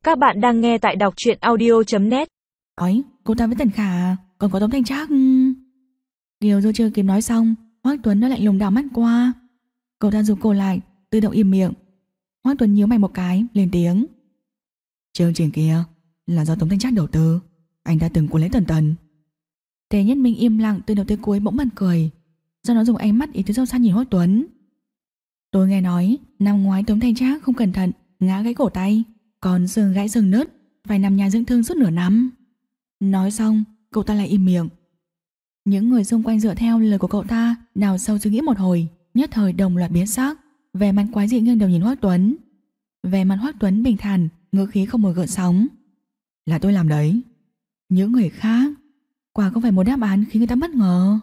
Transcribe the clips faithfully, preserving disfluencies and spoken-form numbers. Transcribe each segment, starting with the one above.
Các bạn đang nghe tại đọc truyện audio chấm net. Nói, cô ta với Tần Khả, còn có Tống Thanh Trác. Kiều Du chưa kịp nói xong, Hoắc Tuấn đã lạnh lùng đảo mắt qua. Cậu ta giục cô lại, tự động im miệng. Hoắc Tuấn nhíu mày một cái, lên tiếng. Chương trình kia là do Tống Thanh Trác đầu tư, anh ta từng cuốn lấy Tần Tần. Tề Nhất Minh im lặng từ đầu tới cuối bỗng bật cười, do nó dùng ánh mắt ý tứ sâu xa nhìn Hoắc Tuấn. Tôi nghe nói năm ngoái Tống Thanh Trác không cẩn thận ngã gãy cổ tay, còn xương gãy xương nứt, phải nằm nhà dưỡng thương suốt nửa năm. Nói xong, cậu ta lại im miệng. Những người xung quanh dựa theo lời của cậu ta đào sâu suy nghĩ một hồi, nhất thời đồng loạt biến sắc, vẻ mặt quái dị nghiêng đầu nhìn Hoắc Tuấn. Vẻ mặt Hoắc Tuấn bình thản, ngữ khí không một gợn sóng. Là tôi làm đấy. Những người khác, quả không phải một đáp án khiến người ta bất ngờ.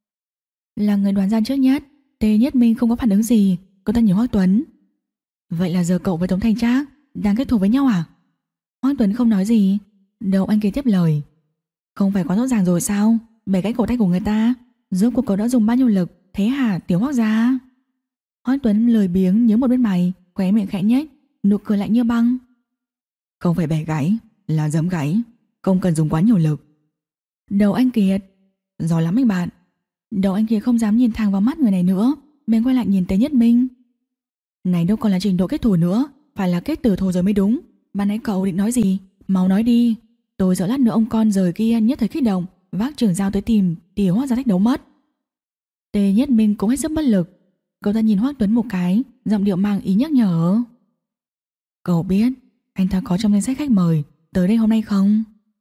Là người đoán ra trước nhất, Tề Nhất Minh không có phản ứng gì, cậu ta nhìn Hoắc Tuấn. Vậy là giờ cậu với Tống Thanh Trác đang kết thù với nhau à? Hoắc Tuấn không nói gì. Đầu anh kia tiếp lời. Không phải quá rõ ràng rồi sao? Bẻ gãy cổ tay của người ta, rốt cuộc cậu đã dùng bao nhiêu lực, thế hả tiểu Hoắc gia? Hoắc Tuấn lười biếng nhớ một bên mày, khóe miệng khẽ nhếch, nụ cười lạnh như băng. Không phải bẻ gãy, là giẫm gãy, không cần dùng quá nhiều lực. Đầu anh Kiệt, giỏi lắm anh bạn. Đầu anh Kiệt không dám nhìn thẳng vào mắt người này nữa, bèn quay lại nhìn Tề Nhất Minh. Này đâu còn là trình độ kết thù nữa, phải là kết tử thù rồi mới đúng. Ban nãy cậu định nói gì? Mau nói đi. Tôi sợ lát nữa ông con rời kia nhất thời kích động, vác trường dao tới tìm tiểu Hoắc gia thách đấu mất. Tề Nhất Minh cũng hết sức bất lực. Cậu ta nhìn Hoắc Tuấn một cái, giọng điệu mang ý nhắc nhở. Cậu biết anh ta có trong danh sách khách mời tới đây hôm nay không?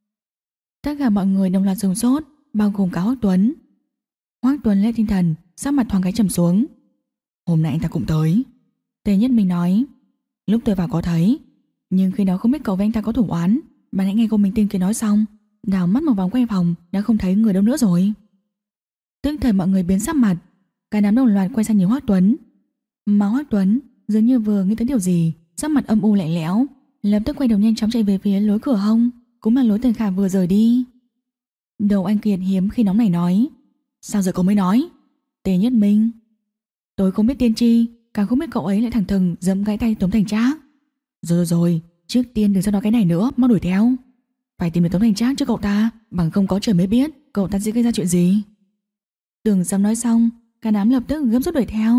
Tất cả mọi người đồng loạt sửng sốt, bao gồm cả Hoắc Tuấn. Hoắc Tuấn lên tinh thần, sắc mặt thoáng cái trầm xuống. Hôm nay anh ta cũng tới. Tề Nhất Minh nói. Lúc tôi vào có thấy, nhưng khi đó không biết cậu với anh ta có thủ oán. Bạn hãy nghe cô mình tin kia nói xong, đảo mắt một vòng quanh phòng đã không thấy người đâu nữa rồi. Tức thời mọi người biến sắc mặt, cả đám đồng loạt quay sang nhìn Hoắc Tuấn. Mà Hoắc Tuấn dường như vừa nghĩ tới điều gì, sắc mặt âm u lạnh lẽo, lập tức quay đầu nhanh chóng chạy về phía lối cửa hông, cũng là lối Tần Khả vừa rời đi. Đầu anh Kiệt hiếm khi nóng này nói. Sao giờ cậu mới nói? Tề Nhất Minh. Tôi không biết tiên tri, càng không biết cậu ấy lại thẳng thừng giẫm gãy tay Tống Thanh Trác. Rồi rồi rồi, trước tiên đừng sao nói cái này nữa, mau đuổi theo. Phải tìm được Tống Thanh Trác trước cậu ta, bằng không có trời mới biết cậu ta sẽ gây ra chuyện gì. Tưởng dám nói xong, cả đám lập tức gấp rút đuổi theo.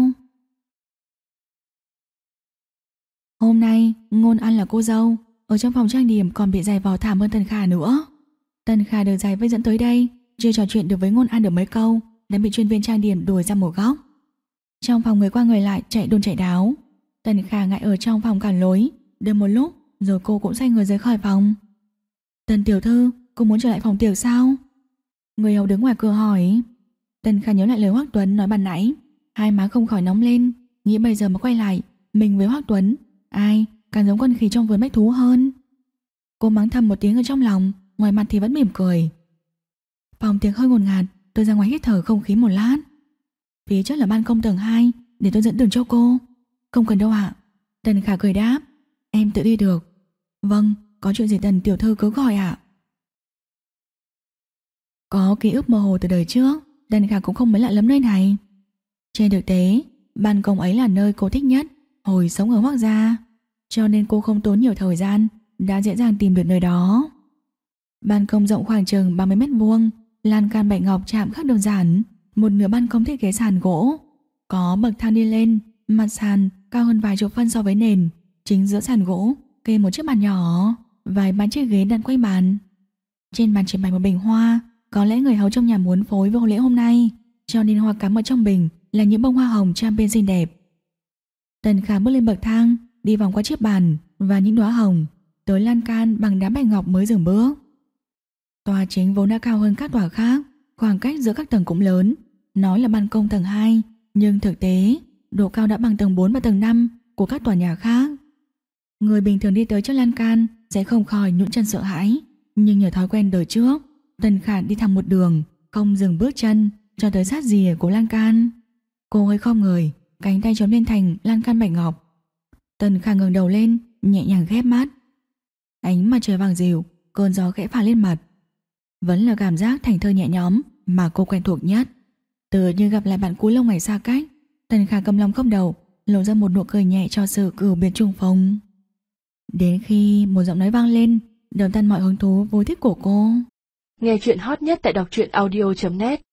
Hôm nay Ngôn An là cô dâu, ở trong phòng trang điểm còn bị giày vò thảm hơn Tần Khả nữa. Tần Khả được giày vây dẫn tới đây, chưa trò chuyện được với Ngôn An được mấy câu đã bị chuyên viên trang điểm đuổi ra một góc. Trong phòng người qua người lại chạy đôn chạy đáo. Tần Khả ngại ở trong phòng cản lối, đợi một lúc rồi cô cũng xoay người rời khỏi phòng. Tần tiểu thư, cô muốn trở lại phòng tiệc sao? Người hầu đứng ngoài cửa hỏi. Tần Khả nhớ lại lời Hoắc Tuấn nói ban nãy, hai má không khỏi nóng lên, nghĩ bây giờ mà quay lại mình với Hoắc Tuấn, ai càng giống con khỉ trong vườn bách thú hơn. Cô mắng thầm một tiếng ở trong lòng, ngoài mặt thì vẫn mỉm cười. Phòng tiệc hơi ngột ngạt, tôi ra ngoài hít thở không khí một lát. Phía trước là ban công tầng hai, để tôi dẫn đường cho cô. Không cần đâu ạ. Tần Khả cười đáp. Em tự đi được. Vâng, có chuyện gì Tần tiểu thư cứ gọi ạ. Có ký ức mơ hồ từ đời trước, Tần Khả cũng không mấy lạ lắm nơi này. Trên thực tế, ban công ấy là nơi cô thích nhất hồi sống ở Hoắc gia, cho nên cô không tốn nhiều thời gian đã dễ dàng tìm được nơi đó. Ban công rộng khoảng chừng ba mươi mét vuông, lan can bạch ngọc chạm khắc đơn giản, một nửa ban công thiết kế sàn gỗ, có bậc thang đi lên, mặt sàn cao hơn vài chục phân so với nền. Chính giữa sàn gỗ kê một chiếc bàn nhỏ, vài ba chiếc ghế đặt quanh bàn. Trên bàn chỉ bày một bình hoa, có lẽ người hầu trong nhà muốn phối với hôn lễ hôm nay, cho nên hoa cắm ở trong bình là những bông hoa hồng champagne xinh đẹp. Tần Khả bước lên bậc thang, đi vòng qua chiếc bàn và những đóa hồng, tới lan can bằng đá bạch ngọc mới dừng bước. Tòa chính vốn đã cao hơn các tòa khác, khoảng cách giữa các tầng cũng lớn, nói là ban công tầng hai, nhưng thực tế độ cao đã bằng tầng bốn và tầng năm của các tòa nhà khác. Người bình thường đi tới trước lan can sẽ không khỏi nhũn chân sợ hãi, nhưng nhờ thói quen đời trước, Tần Khả đi thẳng một đường, không dừng bước chân cho tới sát rìa của lan can. Cô hơi khom người, cánh tay chống lên thành lan can bạch ngọc. Tần Khả ngẩng đầu lên, nhẹ nhàng khép mắt. Ánh mặt trời vàng dịu, cơn gió khẽ phả lên mặt. Vẫn là cảm giác thảnh thơi nhẹ nhõm mà cô quen thuộc nhất. Tựa như gặp lại bạn cũ lâu ngày xa cách, Tần Khả cầm lòng không đầu, lộ ra một nụ cười nhẹ cho sự cửu biệt trùng phùng. Đến khi một giọng nói vang lên, đập tan mọi hứng thú vui thích của cô. Nghe chuyện hot nhất tại đọc truyện audio chấm net.